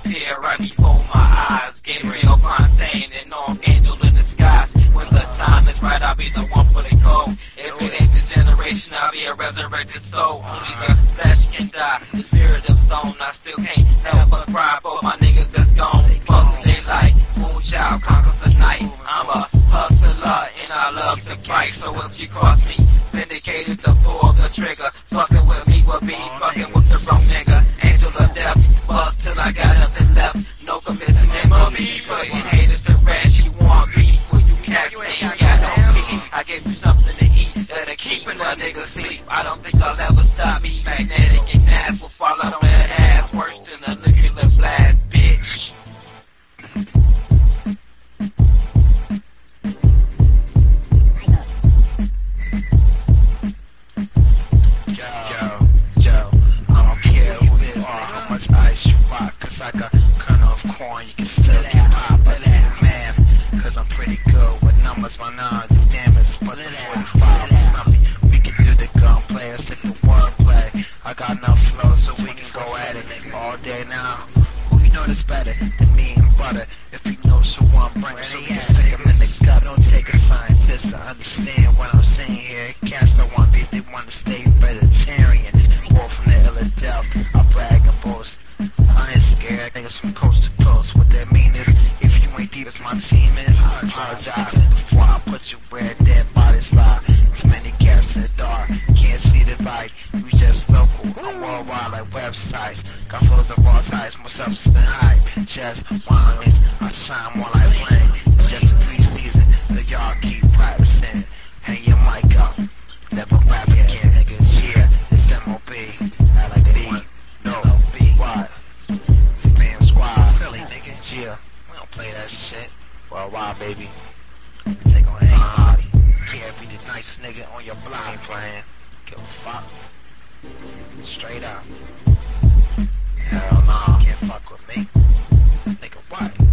appear right before my eyes. Gabriel Fontaine and Archangel in disguise. When the time is right, I'll be the one for the gold. If it ain't this generation, I'll be a resurrected soul. Only the flesh can die, the spirit of zone. I still can't help but cry for my niggas that's gone. Fuck they like, Moonchild conquers the night. I'm a hustler and I love to fight. So if you cross me, vindicated to pull the trigger. Fucking with me will be fucking with the wrong nigga. Angel of death, bust till I got nothing left. No convincing MLB, putting haters to rest. You want beef, well you cats ain't got no teeth. I give you something to eat that'll keep a nigga sleep. I don't think I'll ever stop me. Magnetic and ass will fall out on that ass worse than a nuclear blast, bitch. Ice you rock, cause like a kernel of corn, you can still get pop. But that math, cause I'm pretty good with numbers. My non do damage, but the 45 is something. We can do the gunplay, let's hit the wordplay. I got enough flow so we can go at it all day now. Who you know that's better than me and butter? If you know someone bring so we can stick 'em in the gut. Don't take a scientist to understand what I'm saying here. Cats don't want beef, they want to stay vegetarian. Or from the Philadelphia, I brag and boast. I ain't scared, niggas from coast to coast. What that mean is, if you ain't deep as my team is, I apologize before I put you where dead bodies lie. Too many cats in the dark, can't see the light. You just local, I'm worldwide like websites. Got flows of all types, more substance than hype. Just wines, I shine more like flame. It's just a preseason, so y'all keep practicing. Hang your mic up, never rap again. Niggas, yeah, it's MOB. I like the no, what? Fam Squad, Philly, nigga. Yeah, we don't play that shit. Worldwide, baby. Take on anybody. Can't be the nicest nigga on your block. Ain't playing. Give a fuck. Straight up. Hell nah, can't fuck with me. Nigga, what?